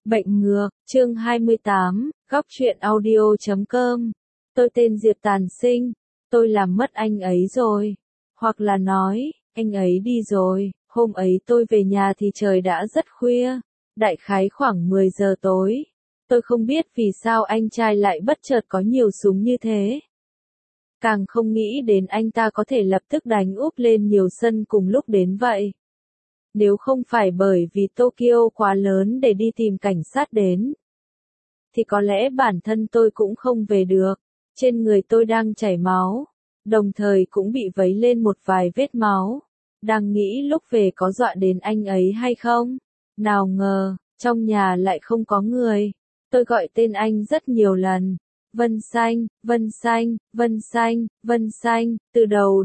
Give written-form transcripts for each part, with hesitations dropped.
Bệnh ngược, chương 28, góc truyện audio.com. Tôi tên Diệp Tàn Sinh, tôi làm mất anh ấy rồi. Hoặc là nói, anh ấy đi rồi, hôm ấy tôi về nhà thì trời đã rất khuya, đại khái khoảng 10 giờ tối. Tôi không biết vì sao anh trai lại bất chợt có nhiều súng như thế. Càng không nghĩ đến anh ta có thể lập tức đánh úp lên nhiều sân cùng lúc đến vậy. Nếu không phải bởi vì Tokyo quá lớn để đi tìm cảnh sát đến, thì có lẽ bản thân tôi cũng không về được. Trên người tôi đang chảy máu, đồng thời cũng bị vấy lên một vài vết máu. Đang nghĩ lúc về có dọa đến anh ấy hay không? Nào ngờ, trong nhà lại không có người. Tôi gọi tên anh rất nhiều lần. Vân Xanh, Vân Xanh, Vân Xanh, Vân Xanh, từ đầu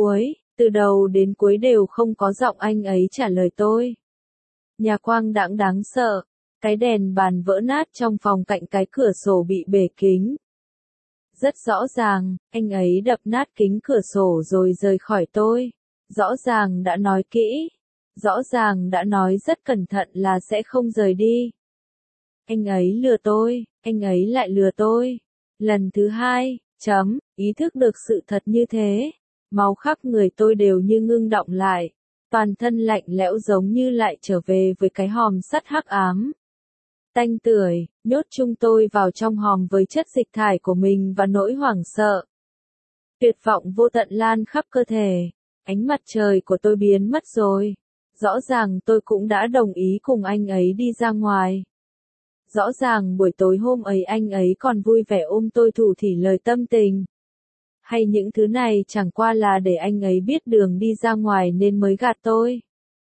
đến cuối đều không có giọng anh ấy trả lời tôi. Nhà quang đãng đáng sợ, cái đèn bàn vỡ nát trong phòng cạnh cái cửa sổ bị bể kính. Rất rõ ràng, anh ấy đập nát kính cửa sổ rồi rời khỏi tôi. Rõ ràng đã nói kỹ, rõ ràng đã nói rất cẩn thận là sẽ không rời đi. Anh ấy lừa tôi, anh ấy lại lừa tôi. Lần thứ hai, ý thức được sự thật như thế. Máu khắp người tôi đều như ngưng đọng lại, toàn thân lạnh lẽo giống như lại trở về với cái hòm sắt hắc ám. Tanh tưởi, nhốt chung tôi vào trong hòm với chất dịch thải của mình và nỗi hoảng sợ. Tuyệt vọng vô tận lan khắp cơ thể, ánh mặt trời của tôi biến mất rồi. Rõ ràng tôi cũng đã đồng ý cùng anh ấy đi ra ngoài. Rõ ràng buổi tối hôm ấy anh ấy còn vui vẻ ôm tôi thủ thỉ lời tâm tình. Hay những thứ này chẳng qua là để anh ấy biết đường đi ra ngoài nên mới gạt tôi.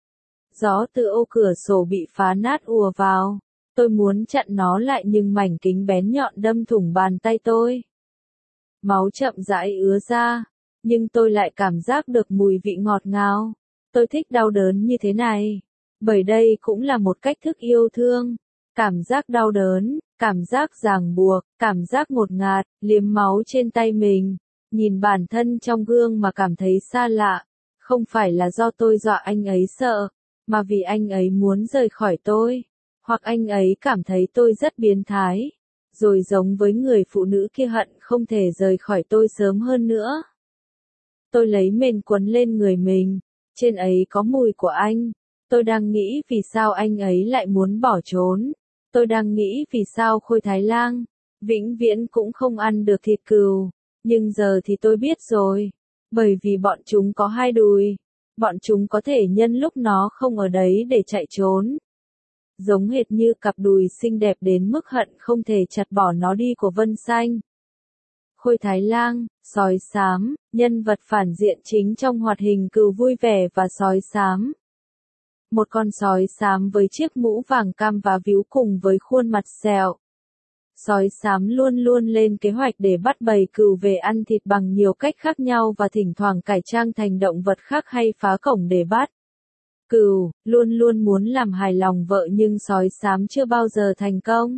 Gió từ ô cửa sổ bị phá nát ùa vào. Tôi muốn chặn nó lại nhưng mảnh kính bén nhọn đâm thủng bàn tay tôi. Máu chậm rãi ứa ra, nhưng tôi lại cảm giác được mùi vị ngọt ngào. Tôi thích đau đớn như thế này, bởi đây cũng là một cách thức yêu thương. Cảm giác đau đớn, cảm giác ràng buộc, cảm giác ngột ngạt, liếm máu trên tay mình. Nhìn bản thân trong gương mà cảm thấy xa lạ, không phải là do tôi dọa anh ấy sợ, mà vì anh ấy muốn rời khỏi tôi, hoặc anh ấy cảm thấy tôi rất biến thái, rồi giống với người phụ nữ kia hận không thể rời khỏi tôi sớm hơn nữa. Tôi lấy mền quấn lên người mình, trên ấy có mùi của anh. Tôi đang nghĩ vì sao anh ấy lại muốn bỏ trốn. Tôi đang nghĩ vì sao Khôi Thái Lang vĩnh viễn cũng không ăn được thịt cừu. Nhưng giờ thì tôi biết rồi, bởi vì bọn chúng có hai đùi, bọn chúng có thể nhân lúc nó không ở đấy để chạy trốn. Giống hệt như cặp đùi xinh đẹp đến mức hận không thể chặt bỏ nó đi của Vân Xanh. Khôi Thái Lang, sói xám, nhân vật phản diện chính trong hoạt hình Cừu Vui Vẻ và Sói Xám. Một con sói xám với chiếc mũ vàng cam và víu cùng với khuôn mặt sẹo. Sói xám luôn luôn lên kế hoạch để bắt bầy cừu về ăn thịt bằng nhiều cách khác nhau và thỉnh thoảng cải trang thành động vật khác hay phá cổng để bắt. Cừu luôn luôn muốn làm hài lòng vợ nhưng sói xám chưa bao giờ thành công.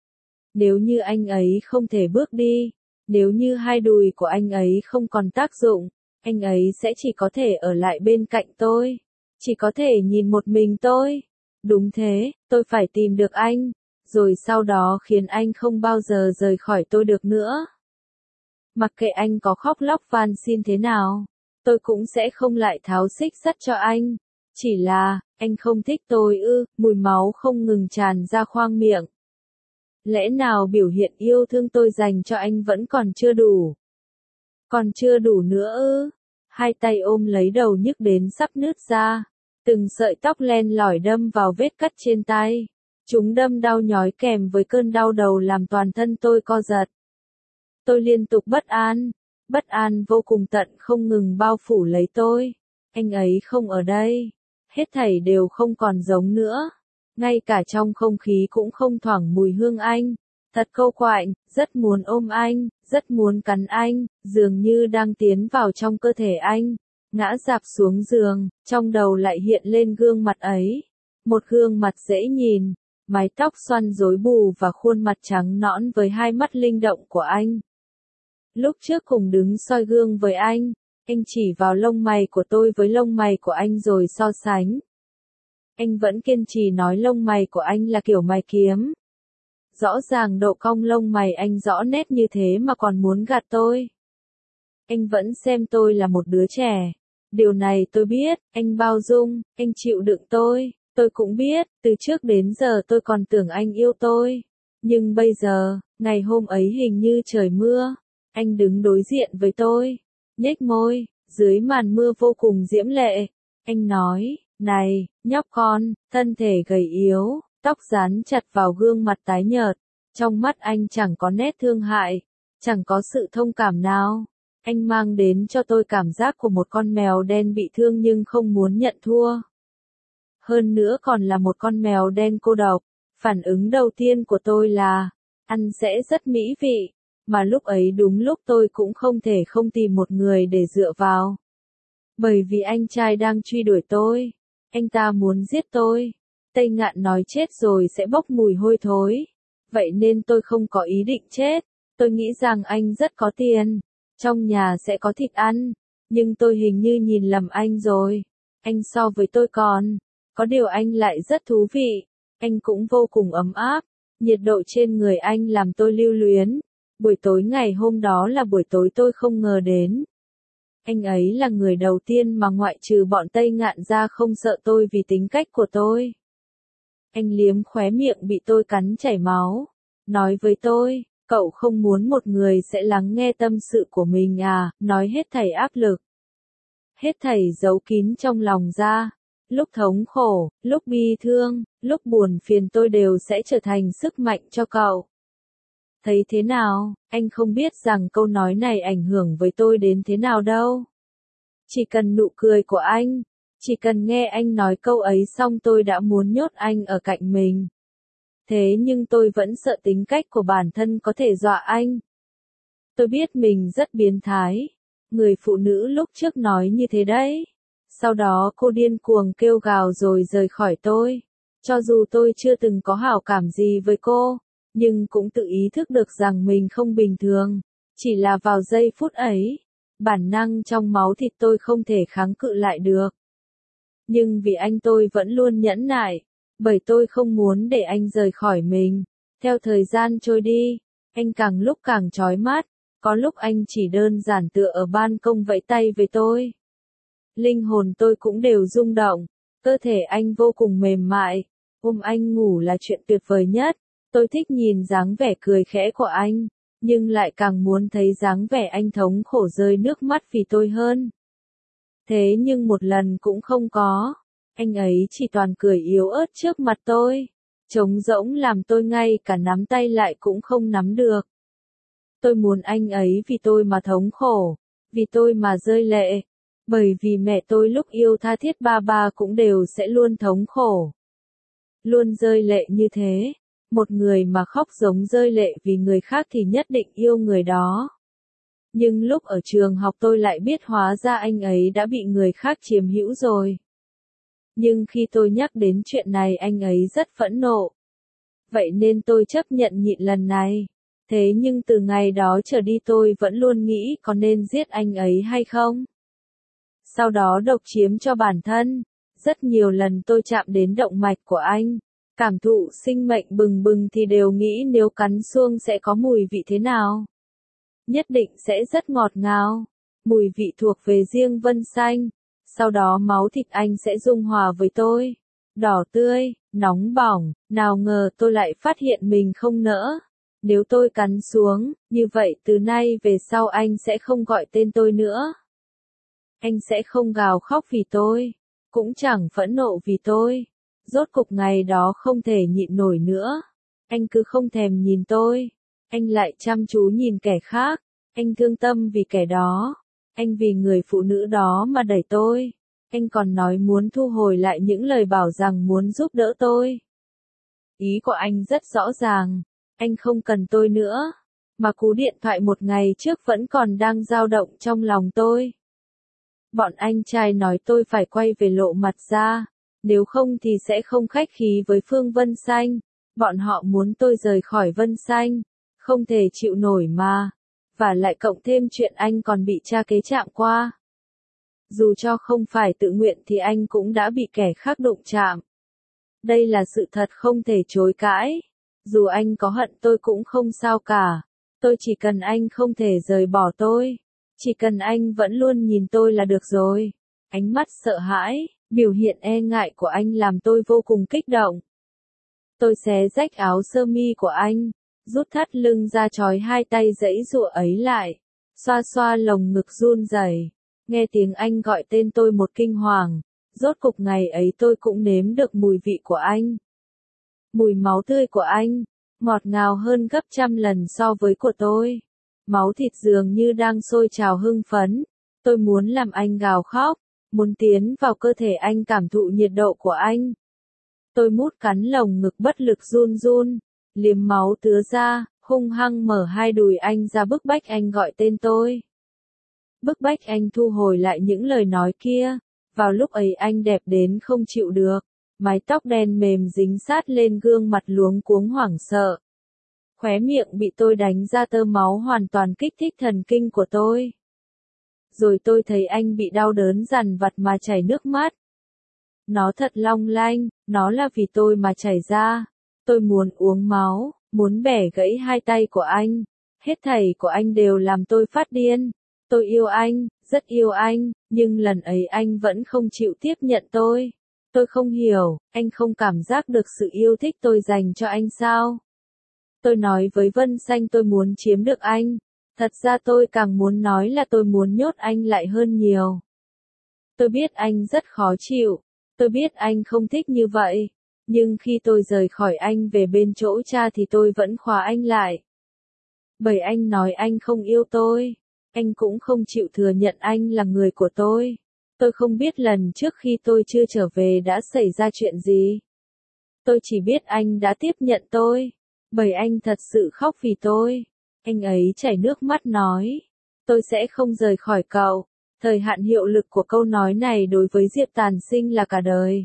Nếu như anh ấy không thể bước đi, nếu như hai đùi của anh ấy không còn tác dụng, anh ấy sẽ chỉ có thể ở lại bên cạnh tôi, chỉ có thể nhìn một mình tôi. Đúng thế, tôi phải tìm được anh, rồi sau đó khiến anh không bao giờ rời khỏi tôi được nữa. Mặc kệ anh có khóc lóc van xin thế nào, tôi cũng sẽ không lại tháo xích sắt cho anh. Chỉ là, anh không thích tôi ư? Mùi máu không ngừng tràn ra khoang miệng. Lẽ nào biểu hiện yêu thương tôi dành cho anh vẫn còn chưa đủ? Còn chưa đủ nữa ư? Hai tay ôm lấy đầu nhức đến sắp nứt ra. Từng sợi tóc len lỏi đâm vào vết cắt trên tay. Chúng đâm đau nhói kèm với cơn đau đầu làm toàn thân tôi co giật. Tôi liên tục bất an vô cùng tận không ngừng bao phủ lấy tôi. Anh ấy không ở đây. Hết thảy đều không còn giống nữa. Ngay cả trong không khí cũng không thoảng mùi hương anh. Thật câu quạnh, rất muốn ôm anh, rất muốn cắn anh, dường như đang tiến vào trong cơ thể anh. Ngã rạp xuống giường, trong đầu lại hiện lên gương mặt ấy. Một gương mặt dễ nhìn, mái tóc xoăn rối bù và khuôn mặt trắng nõn với hai mắt linh động của anh. Lúc trước cùng đứng soi gương với anh chỉ vào lông mày của tôi với lông mày của anh rồi so sánh. Anh vẫn kiên trì nói lông mày của anh là kiểu mày kiếm. Rõ ràng độ cong lông mày anh rõ nét như thế mà còn muốn gạt tôi. Anh vẫn xem tôi là một đứa trẻ. Điều này tôi biết, anh bao dung, anh chịu đựng tôi. Tôi cũng biết, từ trước đến giờ tôi còn tưởng anh yêu tôi. Nhưng bây giờ, ngày hôm ấy hình như trời mưa. Anh đứng đối diện với tôi, nhếch môi, dưới màn mưa vô cùng diễm lệ. Anh nói, này, nhóc con, thân thể gầy yếu, tóc dán chặt vào gương mặt tái nhợt. Trong mắt anh chẳng có nét thương hại, chẳng có sự thông cảm nào. Anh mang đến cho tôi cảm giác của một con mèo đen bị thương nhưng không muốn nhận thua. Hơn nữa còn là một con mèo đen cô độc. Phản ứng đầu tiên của tôi là, ăn sẽ rất mỹ vị, mà lúc ấy đúng lúc tôi cũng không thể không tìm một người để dựa vào. Bởi vì anh trai đang truy đuổi tôi, anh ta muốn giết tôi. Tây Ngạn nói chết rồi sẽ bốc mùi hôi thối. Vậy nên tôi không có ý định chết. Tôi nghĩ rằng anh rất có tiền, trong nhà sẽ có thịt ăn, nhưng tôi hình như nhìn lầm anh rồi. Anh so với tôi còn, có điều anh lại rất thú vị. Anh cũng vô cùng ấm áp, nhiệt độ trên người anh làm tôi lưu luyến. Buổi tối ngày hôm đó là buổi tối tôi không ngờ đến. Anh ấy là người đầu tiên mà ngoại trừ bọn Tây Ngạn ra không sợ tôi vì tính cách của tôi. Anh liếm khóe miệng bị tôi cắn chảy máu, nói với tôi, cậu không muốn một người sẽ lắng nghe tâm sự của mình à, nói hết thảy áp lực. Hết thảy giấu kín trong lòng ra. Lúc thống khổ, lúc bi thương, lúc buồn phiền tôi đều sẽ trở thành sức mạnh cho cậu. Thấy thế nào, anh không biết rằng câu nói này ảnh hưởng với tôi đến thế nào đâu. Chỉ cần nụ cười của anh, chỉ cần nghe anh nói câu ấy xong tôi đã muốn nhốt anh ở cạnh mình. Thế nhưng tôi vẫn sợ tính cách của bản thân có thể dọa anh. Tôi biết mình rất biến thái. Người phụ nữ lúc trước nói như thế đấy. Sau đó cô điên cuồng kêu gào rồi rời khỏi tôi. Cho dù tôi chưa từng có hảo cảm gì với cô, nhưng cũng tự ý thức được rằng mình không bình thường. Chỉ là vào giây phút ấy, bản năng trong máu thịt tôi không thể kháng cự lại được. Nhưng vì anh tôi vẫn luôn nhẫn nại, bởi tôi không muốn để anh rời khỏi mình. Theo thời gian trôi đi, anh càng lúc càng chói mắt, có lúc anh chỉ đơn giản tựa ở ban công vẫy tay với tôi. Linh hồn tôi cũng đều rung động, cơ thể anh vô cùng mềm mại, ôm anh ngủ là chuyện tuyệt vời nhất. Tôi thích nhìn dáng vẻ cười khẽ của anh, nhưng lại càng muốn thấy dáng vẻ anh thống khổ rơi nước mắt vì tôi hơn. Thế nhưng một lần cũng không có, anh ấy chỉ toàn cười yếu ớt trước mặt tôi, trống rỗng làm tôi ngay cả nắm tay lại cũng không nắm được. Tôi muốn anh ấy vì tôi mà thống khổ, vì tôi mà rơi lệ, bởi vì mẹ tôi lúc yêu tha thiết ba cũng đều sẽ luôn thống khổ, luôn rơi lệ như thế. Một người mà khóc giống rơi lệ vì người khác thì nhất định yêu người đó. Nhưng lúc ở trường học tôi lại biết hóa ra anh ấy đã bị người khác chiếm hữu rồi. Nhưng khi tôi nhắc đến chuyện này anh ấy rất phẫn nộ. Vậy nên tôi chấp nhận nhịn lần này. Thế nhưng từ ngày đó trở đi tôi vẫn luôn nghĩ có nên giết anh ấy hay không. Sau đó độc chiếm cho bản thân. Rất nhiều lần tôi chạm đến động mạch của anh. Cảm thụ sinh mệnh bừng bừng thì đều nghĩ nếu cắn xuông sẽ có mùi vị thế nào. Nhất định sẽ rất ngọt ngào. Mùi vị thuộc về riêng Vân Xanh. Sau đó máu thịt anh sẽ dung hòa với tôi. Đỏ tươi, nóng bỏng, nào ngờ tôi lại phát hiện mình không nỡ. Nếu tôi cắn xuống, như vậy từ nay về sau anh sẽ không gọi tên tôi nữa. Anh sẽ không gào khóc vì tôi, cũng chẳng phẫn nộ vì tôi. Rốt cục ngày đó không thể nhịn nổi nữa. Anh cứ không thèm nhìn tôi. Anh lại chăm chú nhìn kẻ khác. Anh thương tâm vì kẻ đó. Anh vì người phụ nữ đó mà đẩy tôi. Anh còn nói muốn thu hồi lại những lời bảo rằng muốn giúp đỡ tôi. Ý của anh rất rõ ràng. Anh không cần tôi nữa. Mà cú điện thoại một ngày trước vẫn còn đang dao động trong lòng tôi. Bọn anh trai nói tôi phải quay về lộ mặt ra. Nếu không thì sẽ không khách khí với Phương Vân Xanh. Bọn họ muốn tôi rời khỏi Vân Xanh. Không thể chịu nổi mà. Và lại cộng thêm chuyện anh còn bị cha kế chạm qua. Dù cho không phải tự nguyện thì anh cũng đã bị kẻ khác đụng chạm. Đây là sự thật không thể chối cãi. Dù anh có hận tôi cũng không sao cả. Tôi chỉ cần anh không thể rời bỏ tôi. Chỉ cần anh vẫn luôn nhìn tôi là được rồi. Ánh mắt sợ hãi, biểu hiện e ngại của anh làm tôi vô cùng kích động. Tôi xé rách áo sơ mi của anh, rút thắt lưng ra trói hai tay giãy giụa ấy lại, xoa xoa lồng ngực run rẩy. Nghe tiếng anh gọi tên tôi một kinh hoàng, rốt cục ngày ấy tôi cũng nếm được mùi vị của anh. Mùi máu tươi của anh, ngọt ngào hơn gấp trăm lần so với của tôi. Máu thịt dường như đang sôi trào hưng phấn. Tôi muốn làm anh gào khóc, muốn tiến vào cơ thể anh cảm thụ nhiệt độ của anh. Tôi mút cắn lồng ngực bất lực run run, liếm máu tứa ra, hung hăng mở hai đùi anh ra bức bách anh gọi tên tôi. Bức bách anh thu hồi lại những lời nói kia. Vào lúc ấy anh đẹp đến không chịu được, mái tóc đen mềm dính sát lên gương mặt luống cuống hoảng sợ. Khóe miệng bị tôi đánh ra tơ máu hoàn toàn kích thích thần kinh của tôi. Rồi tôi thấy anh bị đau đớn dằn vặt mà chảy nước mắt. Nó thật long lanh, nó là vì tôi mà chảy ra. Tôi muốn uống máu, muốn bẻ gãy hai tay của anh. Hết thảy của anh đều làm tôi phát điên. Tôi yêu anh, rất yêu anh, nhưng lần ấy anh vẫn không chịu tiếp nhận tôi. Tôi không hiểu, anh không cảm giác được sự yêu thích tôi dành cho anh sao? Tôi nói với Vân Xanh tôi muốn chiếm được anh. Thật ra tôi càng muốn nói là tôi muốn nhốt anh lại hơn nhiều. Tôi biết anh rất khó chịu. Tôi biết anh không thích như vậy. Nhưng khi tôi rời khỏi anh về bên chỗ cha thì tôi vẫn khóa anh lại. Bởi anh nói anh không yêu tôi. Anh cũng không chịu thừa nhận anh là người của tôi. Tôi không biết lần trước khi tôi chưa trở về đã xảy ra chuyện gì. Tôi chỉ biết anh đã tiếp nhận tôi. Bởi anh thật sự khóc vì tôi. Anh ấy chảy nước mắt nói. Tôi sẽ không rời khỏi cậu. Thời hạn hiệu lực của câu nói này đối với Diệp Tàn Sinh là cả đời.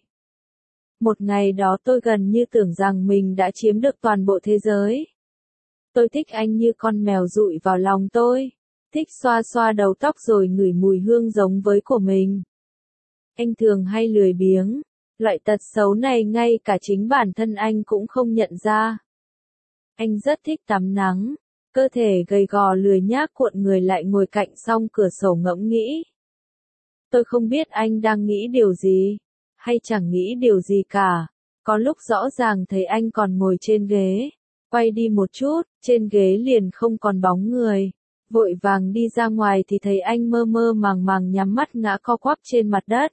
Một ngày đó tôi gần như tưởng rằng mình đã chiếm được toàn bộ thế giới. Tôi thích anh như con mèo dụi vào lòng tôi. Thích xoa xoa đầu tóc rồi ngửi mùi hương giống với của mình. Anh thường hay lười biếng. Loại tật xấu này ngay cả chính bản thân anh cũng không nhận ra. Anh rất thích tắm nắng. Cơ thể gầy gò lười nhác cuộn người lại ngồi cạnh song cửa sổ ngẫm nghĩ. Tôi không biết anh đang nghĩ điều gì. Hay chẳng nghĩ điều gì cả. Có lúc rõ ràng thấy anh còn ngồi trên ghế. Quay đi một chút, trên ghế liền không còn bóng người. Vội vàng đi ra ngoài thì thấy anh mơ mơ màng màng nhắm mắt ngã co quắp trên mặt đất.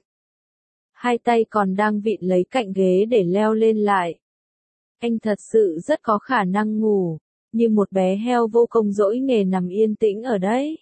Hai tay còn đang vịn lấy cạnh ghế để leo lên lại. Anh thật sự rất có khả năng ngủ, như một bé heo vô công dỗi nghề nằm yên tĩnh ở đấy.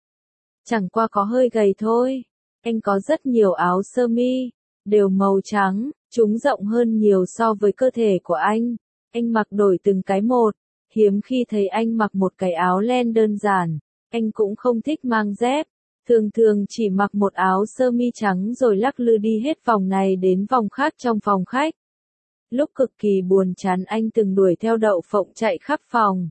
Chẳng qua có hơi gầy thôi. Anh có rất nhiều áo sơ mi, đều màu trắng, chúng rộng hơn nhiều so với cơ thể của anh. Anh mặc đổi từng cái một, hiếm khi thấy anh mặc một cái áo len đơn giản. Anh cũng không thích mang dép, thường thường chỉ mặc một áo sơ mi trắng rồi lắc lư đi hết vòng này đến vòng khác trong phòng khách. Lúc cực kỳ buồn chán anh từng đuổi theo Đậu Phộng chạy khắp phòng.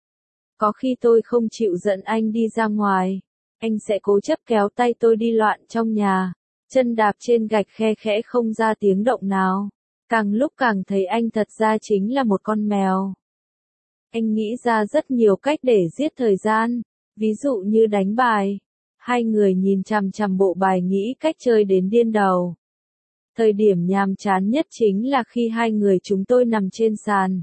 Có khi tôi không chịu dẫn anh đi ra ngoài, anh sẽ cố chấp kéo tay tôi đi loạn trong nhà, chân đạp trên gạch khe khẽ không ra tiếng động nào. Càng lúc càng thấy anh thật ra chính là một con mèo. Anh nghĩ ra rất nhiều cách để giết thời gian, ví dụ như đánh bài. Hai người nhìn chằm chằm bộ bài nghĩ cách chơi đến điên đầu. Thời điểm nhàm chán nhất chính là khi hai người chúng tôi nằm trên sàn.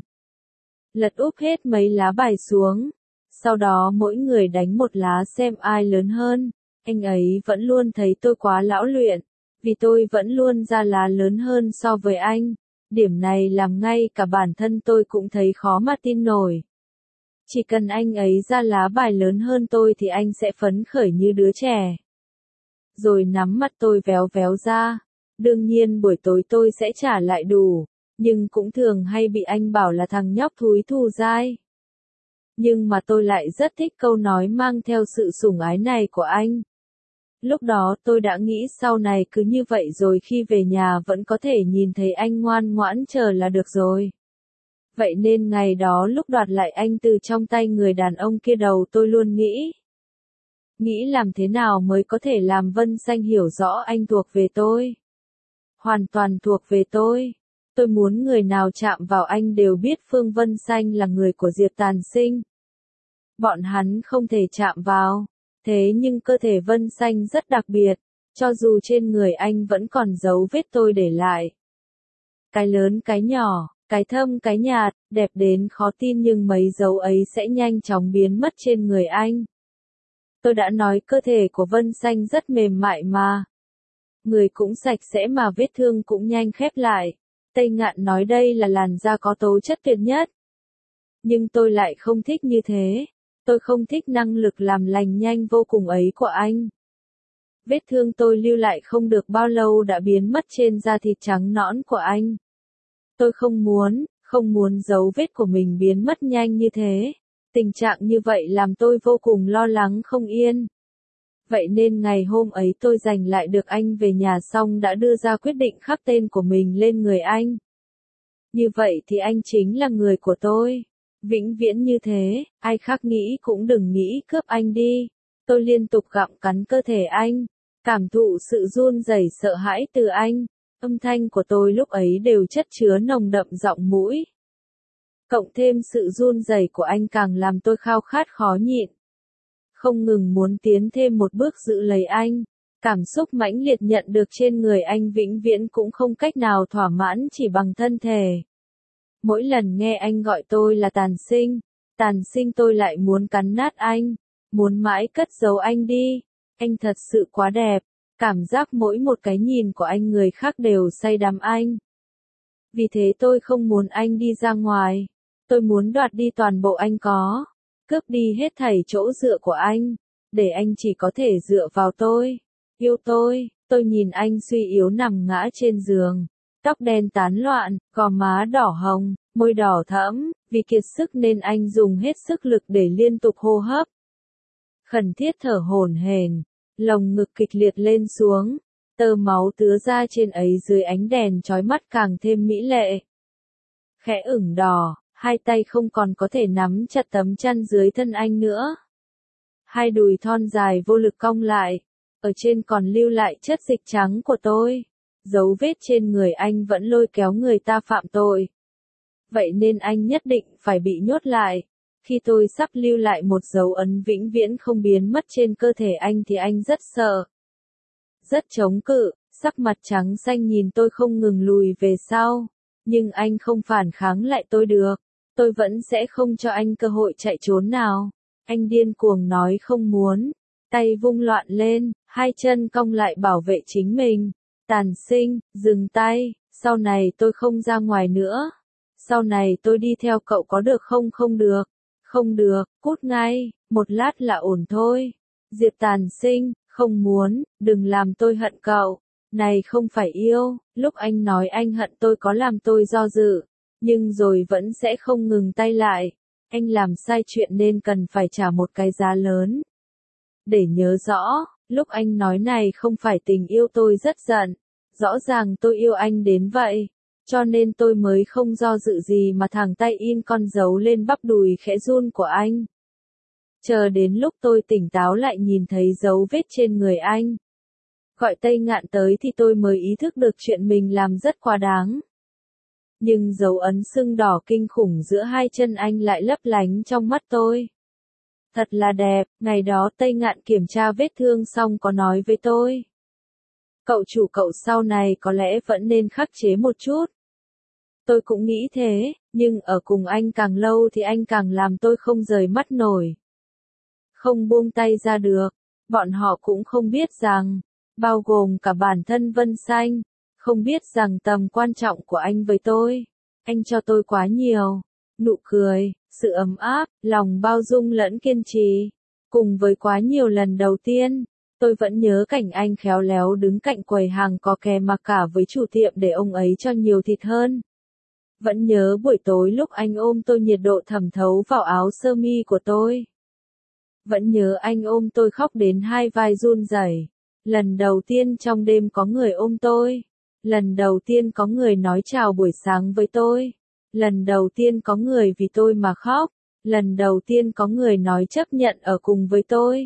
Lật úp hết mấy lá bài xuống. Sau đó mỗi người đánh một lá xem ai lớn hơn. Anh ấy vẫn luôn thấy tôi quá lão luyện. Vì tôi vẫn luôn ra lá lớn hơn so với anh. Điểm này làm ngay cả bản thân tôi cũng thấy khó mà tin nổi. Chỉ cần anh ấy ra lá bài lớn hơn tôi thì anh sẽ phấn khởi như đứa trẻ. Rồi nắm mặt tôi véo véo ra. Đương nhiên buổi tối tôi sẽ trả lại đủ. Nhưng cũng thường hay bị anh bảo là thằng nhóc thúi thù dai. Nhưng mà tôi lại rất thích câu nói mang theo sự sủng ái này của anh. Lúc đó tôi đã nghĩ sau này cứ như vậy rồi khi về nhà vẫn có thể nhìn thấy anh ngoan ngoãn chờ là được rồi. Vậy nên ngày đó lúc đoạt lại anh từ trong tay người đàn ông kia đầu tôi luôn nghĩ làm thế nào mới có thể làm Vân Xanh hiểu rõ anh thuộc về tôi. Hoàn toàn thuộc về tôi. Tôi muốn người nào chạm vào anh đều biết Phương Vân Xanh là người của Diệp Tàn Sinh. Bọn hắn không thể chạm vào. Thế nhưng cơ thể Vân Xanh rất đặc biệt, cho dù trên người anh vẫn còn dấu vết tôi để lại. Cái lớn cái nhỏ, cái thâm cái nhạt, đẹp đến khó tin nhưng mấy dấu ấy sẽ nhanh chóng biến mất trên người anh. Tôi đã nói cơ thể của Vân Xanh rất mềm mại mà. Người cũng sạch sẽ mà vết thương cũng nhanh khép lại. Tây Ngạn nói đây là làn da có tố chất tuyệt nhất. Nhưng tôi lại không thích như thế. Tôi không thích năng lực làm lành nhanh vô cùng ấy của anh. Vết thương tôi lưu lại không được bao lâu đã biến mất trên da thịt trắng nõn của anh. Tôi không muốn dấu vết của mình biến mất nhanh như thế. Tình trạng như vậy làm tôi vô cùng lo lắng không yên. Vậy nên ngày hôm ấy tôi giành lại được anh về nhà xong đã đưa ra quyết định khắc tên của mình lên người anh. Như vậy thì anh chính là người của tôi. Vĩnh viễn như thế, ai khác nghĩ cũng đừng nghĩ cướp anh đi. Tôi liên tục gặm cắn cơ thể anh, cảm thụ sự run rẩy sợ hãi từ anh. Âm thanh của tôi lúc ấy đều chất chứa nồng đậm giọng mũi. Cộng thêm sự run rẩy của anh càng làm tôi khao khát khó nhịn. Không ngừng muốn tiến thêm một bước giữ lấy anh. Cảm xúc mãnh liệt nhận được trên người anh vĩnh viễn cũng không cách nào thỏa mãn chỉ bằng thân thể. Mỗi lần nghe anh gọi tôi là Tàn Sinh tôi lại muốn cắn nát anh, muốn mãi cất giấu anh đi. Anh thật sự quá đẹp, cảm giác mỗi một cái nhìn của anh người khác đều say đắm anh. Vì thế tôi không muốn anh đi ra ngoài, tôi muốn đoạt đi toàn bộ anh có, cướp đi hết thảy chỗ dựa của anh, để anh chỉ có thể dựa vào tôi, yêu tôi. Tôi nhìn anh suy yếu nằm ngã trên giường. Tóc đen tán loạn, gò má đỏ hồng, môi đỏ thẫm, vì kiệt sức nên anh dùng hết sức lực để liên tục hô hấp. Khẩn thiết thở hổn hển, lồng ngực kịch liệt lên xuống, tơ máu tứa ra trên ấy dưới ánh đèn chói mắt càng thêm mỹ lệ. Khẽ ửng đỏ, hai tay không còn có thể nắm chặt tấm chăn dưới thân anh nữa. Hai đùi thon dài vô lực cong lại, ở trên còn lưu lại chất dịch trắng của tôi. Dấu vết trên người anh vẫn lôi kéo người ta phạm tội. Vậy nên anh nhất định phải bị nhốt lại. Khi tôi sắp lưu lại một dấu ấn vĩnh viễn không biến mất trên cơ thể anh thì anh rất sợ. Rất chống cự, sắc mặt trắng xanh nhìn tôi không ngừng lùi về sau. Nhưng anh không phản kháng lại tôi được. Tôi vẫn sẽ không cho anh cơ hội chạy trốn nào. Anh điên cuồng nói không muốn. Tay vung loạn lên, hai chân cong lại bảo vệ chính mình. Tàn Sinh, dừng tay, sau này tôi không ra ngoài nữa. Sau này tôi đi theo cậu có được không? Không được. Không được, cút ngay, một lát là ổn thôi. Diệp Tàn Sinh, không muốn, đừng làm tôi hận cậu. Này không phải yêu, lúc anh nói anh hận tôi có làm tôi do dự. Nhưng rồi vẫn sẽ không ngừng tay lại. Anh làm sai chuyện nên cần phải trả một cái giá lớn. Để nhớ rõ, lúc anh nói này không phải tình yêu tôi rất giận. Rõ ràng tôi yêu anh đến vậy. Cho nên tôi mới không do dự gì mà thẳng tay in con dấu lên bắp đùi khẽ run của anh. Chờ đến lúc tôi tỉnh táo lại nhìn thấy dấu vết trên người anh. Gọi Tây Ngạn tới thì tôi mới ý thức được chuyện mình làm rất quá đáng. Nhưng dấu ấn sưng đỏ kinh khủng giữa hai chân anh lại lấp lánh trong mắt tôi. Thật là đẹp, ngày đó Tây Ngạn kiểm tra vết thương xong có nói với tôi. Cậu chủ cậu sau này có lẽ vẫn nên khắc chế một chút. Tôi cũng nghĩ thế, nhưng ở cùng anh càng lâu thì anh càng làm tôi không rời mắt nổi. Không buông tay ra được, bọn họ cũng không biết rằng, bao gồm cả bản thân Vân Xanh, không biết rằng tầm quan trọng của anh với tôi. Anh cho tôi quá nhiều, nụ cười, sự ấm áp, lòng bao dung lẫn kiên trì, cùng với quá nhiều lần đầu tiên. Tôi vẫn nhớ cảnh anh khéo léo đứng cạnh quầy hàng có kè mặc cả với chủ tiệm để ông ấy cho nhiều thịt hơn. Vẫn nhớ buổi tối lúc anh ôm tôi nhiệt độ thẩm thấu vào áo sơ mi của tôi. Vẫn nhớ anh ôm tôi khóc đến hai vai run rẩy. Lần đầu tiên trong đêm có người ôm tôi. Lần đầu tiên có người nói chào buổi sáng với tôi. Lần đầu tiên có người vì tôi mà khóc. Lần đầu tiên có người nói chấp nhận ở cùng với tôi.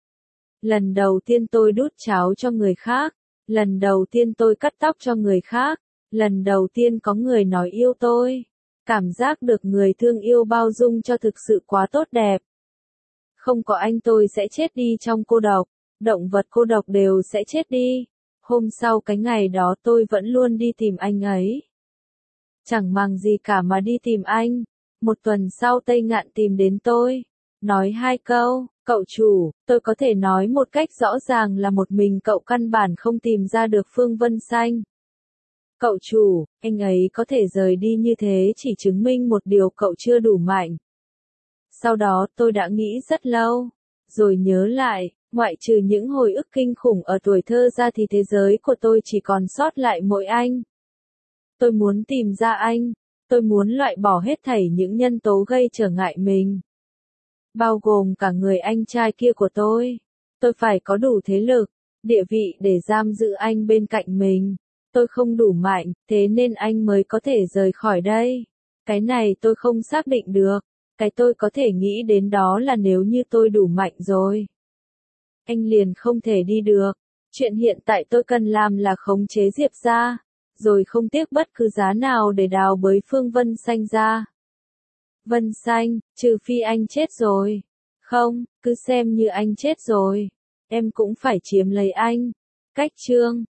Lần đầu tiên tôi đút cháo cho người khác. Lần đầu tiên tôi cắt tóc cho người khác. Lần đầu tiên có người nói yêu tôi. Cảm giác được người thương yêu bao dung cho thực sự quá tốt đẹp. Không có anh tôi sẽ chết đi trong cô độc. Động vật cô độc đều sẽ chết đi. Hôm sau cái ngày đó tôi vẫn luôn đi tìm anh ấy. Chẳng màng gì cả mà đi tìm anh. Một tuần sau Tây Ngạn tìm đến tôi. Nói 2 câu, cậu chủ, tôi có thể nói một cách rõ ràng là một mình cậu căn bản không tìm ra được Phương Vân Xanh. Cậu chủ, anh ấy có thể rời đi như thế chỉ chứng minh một điều cậu chưa đủ mạnh. Sau đó tôi đã nghĩ rất lâu, rồi nhớ lại, ngoại trừ những hồi ức kinh khủng ở tuổi thơ ra thì thế giới của tôi chỉ còn sót lại mỗi anh. Tôi muốn tìm ra anh, tôi muốn loại bỏ hết thảy những nhân tố gây trở ngại mình. Bao gồm cả người anh trai kia của tôi. Tôi phải có đủ thế lực, địa vị để giam giữ anh bên cạnh mình. Tôi không đủ mạnh, thế nên anh mới có thể rời khỏi đây. Cái này tôi không xác định được. Cái tôi có thể nghĩ đến đó là nếu như tôi đủ mạnh rồi, anh liền không thể đi được. Chuyện hiện tại tôi cần làm là khống chế Diệp ra, rồi không tiếc bất cứ giá nào để đào bới Phương Vân Xanh ra. Vân Xanh, trừ phi anh chết rồi. Không, cứ xem như anh chết rồi. Em cũng phải chiếm lấy anh. Cách chương